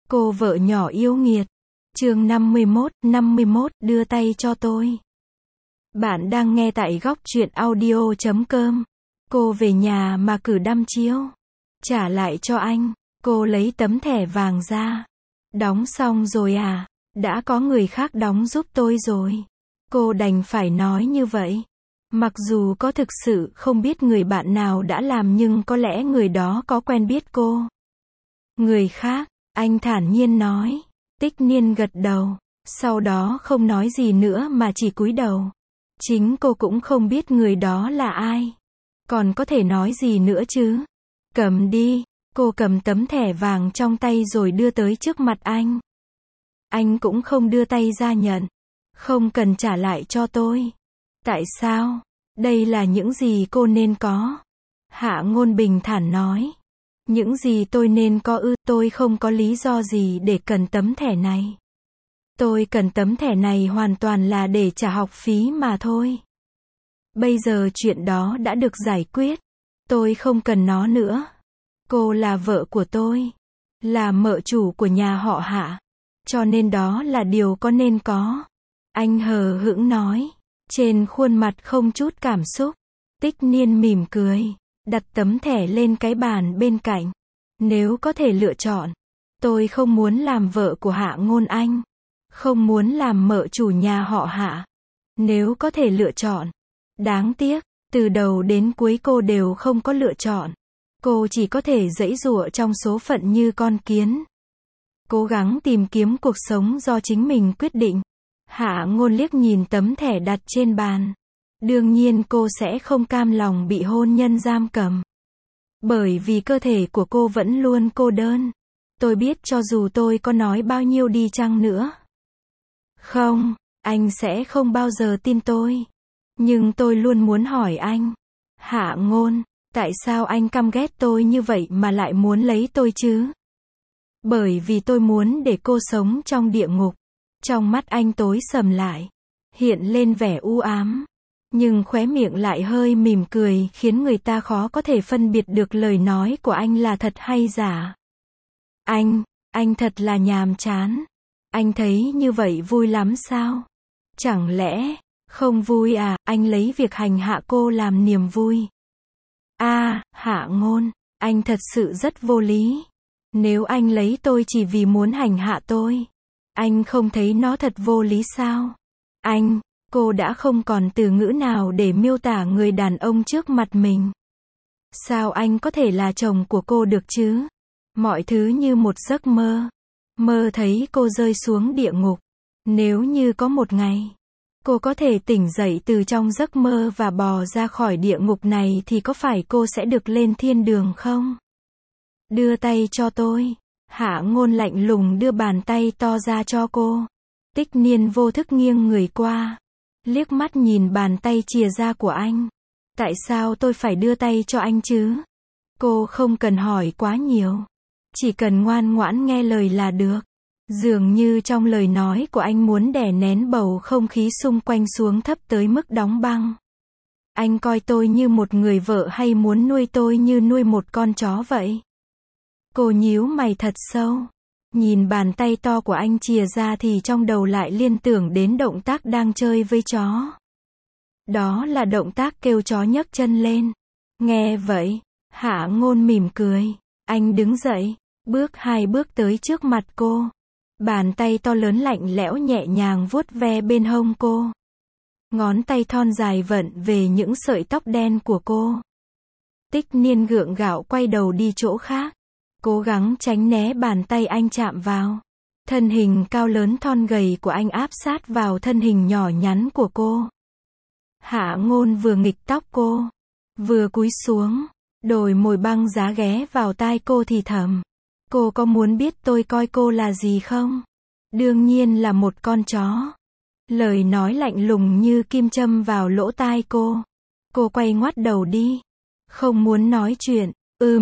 Cô vợ nhỏ yêu nghiệt. Chương 51, đưa tay cho tôi. Bạn đang nghe tại góc truyện audio.com. Cô về nhà mà cử đăm chiếu. Trả lại cho anh. Cô lấy tấm thẻ vàng ra. Đóng xong rồi à? Đã có người khác đóng giúp tôi rồi. Cô đành phải nói như vậy. Mặc dù có thực sự không biết người bạn nào đã làm, nhưng có lẽ người đó có quen biết cô. Người khác, anh thản nhiên nói. Tích Niên gật đầu. Sau đó không nói gì nữa mà chỉ cúi đầu. Chính cô cũng không biết người đó là ai. Còn có thể nói gì nữa chứ? Cầm đi. Cô cầm tấm thẻ vàng trong tay rồi đưa tới trước mặt anh. Anh cũng không đưa tay ra nhận. Không cần trả lại cho tôi. Tại sao? Đây là những gì cô nên có. Hạ Ngôn bình thản nói. Những gì tôi nên có ư? Tôi không có lý do gì để cần tấm thẻ này. Tôi cần tấm thẻ này hoàn toàn là để trả học phí mà thôi. Bây giờ chuyện đó đã được giải quyết. Tôi không cần nó nữa. Cô là vợ của tôi. Là mợ chủ của nhà họ Hạ. Cho nên đó là điều có nên có. Anh hờ hững nói. Trên khuôn mặt không chút cảm xúc. Tích Niên mỉm cười. Đặt tấm thẻ lên cái bàn bên cạnh. Nếu có thể lựa chọn, tôi không muốn làm vợ của Hạ Ngôn Anh. Không muốn làm mợ chủ nhà họ Hạ. Nếu có thể lựa chọn. Đáng tiếc, từ đầu đến cuối cô đều không có lựa chọn. Cô chỉ có thể giãy giụa trong số phận như con kiến. Cố gắng tìm kiếm cuộc sống do chính mình quyết định. Hạ Ngôn liếc nhìn tấm thẻ đặt trên bàn. Đương nhiên cô sẽ không cam lòng bị hôn nhân giam cầm. Bởi vì cơ thể của cô vẫn luôn cô đơn. Tôi biết cho dù tôi có nói bao nhiêu đi chăng nữa. Không, anh sẽ không bao giờ tin tôi. Nhưng tôi luôn muốn hỏi anh. Hạ Ngôn, tại sao anh căm ghét tôi như vậy mà lại muốn lấy tôi chứ? Bởi vì tôi muốn để cô sống trong địa ngục. Trong mắt anh tối sầm lại. Hiện lên vẻ u ám. Nhưng khóe miệng lại hơi mỉm cười, khiến người ta khó có thể phân biệt được lời nói của anh là thật hay giả. Anh thật là nhàm chán. Anh thấy như vậy vui lắm sao? Chẳng lẽ, không vui à? Anh lấy việc hành hạ cô làm niềm vui. Hạ Ngôn, anh thật sự rất vô lý. Nếu anh lấy tôi chỉ vì muốn hành hạ tôi, anh không thấy nó thật vô lý sao? Cô đã không còn từ ngữ nào để miêu tả người đàn ông trước mặt mình. Sao anh có thể là chồng của cô được chứ? Mọi thứ như một giấc mơ. Mơ thấy cô rơi xuống địa ngục. Nếu như có một ngày, cô có thể tỉnh dậy từ trong giấc mơ và bò ra khỏi địa ngục này thì có phải cô sẽ được lên thiên đường không? Đưa tay cho tôi. Hạ Ngôn lạnh lùng đưa bàn tay to ra cho cô. Tích Niên vô thức nghiêng người qua. Liếc mắt nhìn bàn tay chìa ra của anh. Tại sao tôi phải đưa tay cho anh chứ? Cô không cần hỏi quá nhiều. Chỉ cần ngoan ngoãn nghe lời là được. Dường như trong lời nói của anh muốn đè nén bầu không khí xung quanh xuống thấp tới mức đóng băng. Anh coi tôi như một người vợ hay muốn nuôi tôi như nuôi một con chó vậy? Cô nhíu mày thật sâu. Nhìn bàn tay to của anh chìa ra thì trong đầu lại liên tưởng đến động tác đang chơi với chó. Đó là động tác kêu chó nhấc chân lên. Nghe vậy, Hạ Ngôn mỉm cười. Anh đứng dậy, bước 2 bước tới trước mặt cô. Bàn tay to lớn lạnh lẽo nhẹ nhàng vuốt ve bên hông cô. Ngón tay thon dài vặn về những sợi tóc đen của cô. Tích Niên gượng gạo quay đầu đi chỗ khác. Cố gắng tránh né bàn tay anh chạm vào. Thân hình cao lớn thon gầy của anh áp sát vào thân hình nhỏ nhắn của cô. Hạ Ngôn vừa nghịch tóc cô, vừa cúi xuống, đồi mồi băng giá ghé vào tai cô thì thầm. Cô có muốn biết tôi coi cô là gì không? Đương nhiên là một con chó. Lời nói lạnh lùng như kim châm vào lỗ tai cô. Cô quay ngoắt đầu đi. Không muốn nói chuyện.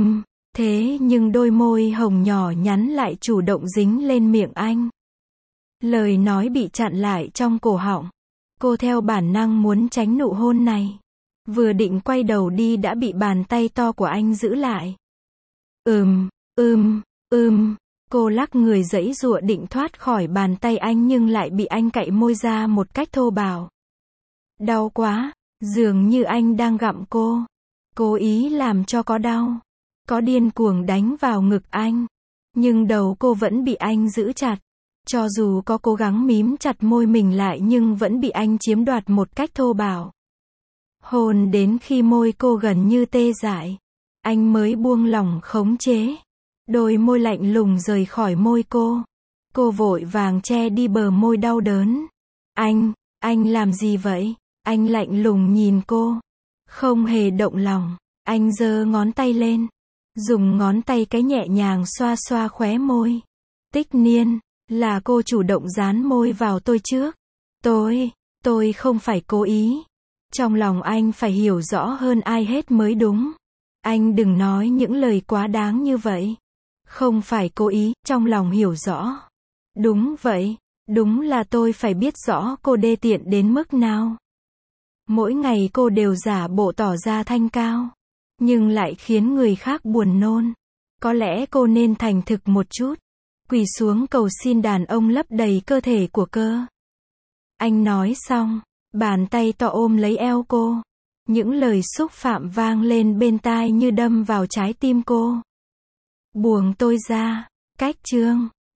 Thế nhưng đôi môi hồng nhỏ nhắn lại chủ động dính lên miệng anh. Lời nói bị chặn lại trong cổ họng. Cô theo bản năng muốn tránh nụ hôn này. Vừa định quay đầu đi đã bị bàn tay to của anh giữ lại. Cô lắc người giãy giụa định thoát khỏi bàn tay anh nhưng lại bị anh cạy môi ra một cách thô bạo. Đau quá, dường như anh đang gặm cô. Cố ý làm cho có đau. Có điên cuồng đánh vào ngực anh. Nhưng đầu cô vẫn bị anh giữ chặt. Cho dù có cố gắng mím chặt môi mình lại nhưng vẫn bị anh chiếm đoạt một cách thô bạo. Hôn đến khi môi cô gần như tê dại. Anh mới buông lỏng khống chế. Đôi môi lạnh lùng rời khỏi môi cô. Cô vội vàng che đi bờ môi đau đớn. Anh làm gì vậy? Anh lạnh lùng nhìn cô. Không hề động lòng. Anh giơ ngón tay lên. Dùng ngón tay cái nhẹ nhàng xoa xoa khóe môi. Tích Niên, là cô chủ động dán môi vào tôi trước. Tôi không phải cố ý. Trong lòng anh phải hiểu rõ hơn ai hết mới đúng. Anh đừng nói những lời quá đáng như vậy. Không phải cố ý, trong lòng hiểu rõ. Đúng vậy, đúng là tôi phải biết rõ cô đê tiện đến mức nào. Mỗi ngày cô đều giả bộ tỏ ra thanh cao, nhưng lại khiến người khác buồn nôn. Có lẽ cô nên thành thực một chút. Quỳ xuống cầu xin đàn ông lấp đầy cơ thể của cơ. Anh nói xong, bàn tay to ôm lấy eo cô. Những lời xúc phạm vang lên bên tai như đâm vào trái tim cô. Buông tôi ra, cách chương.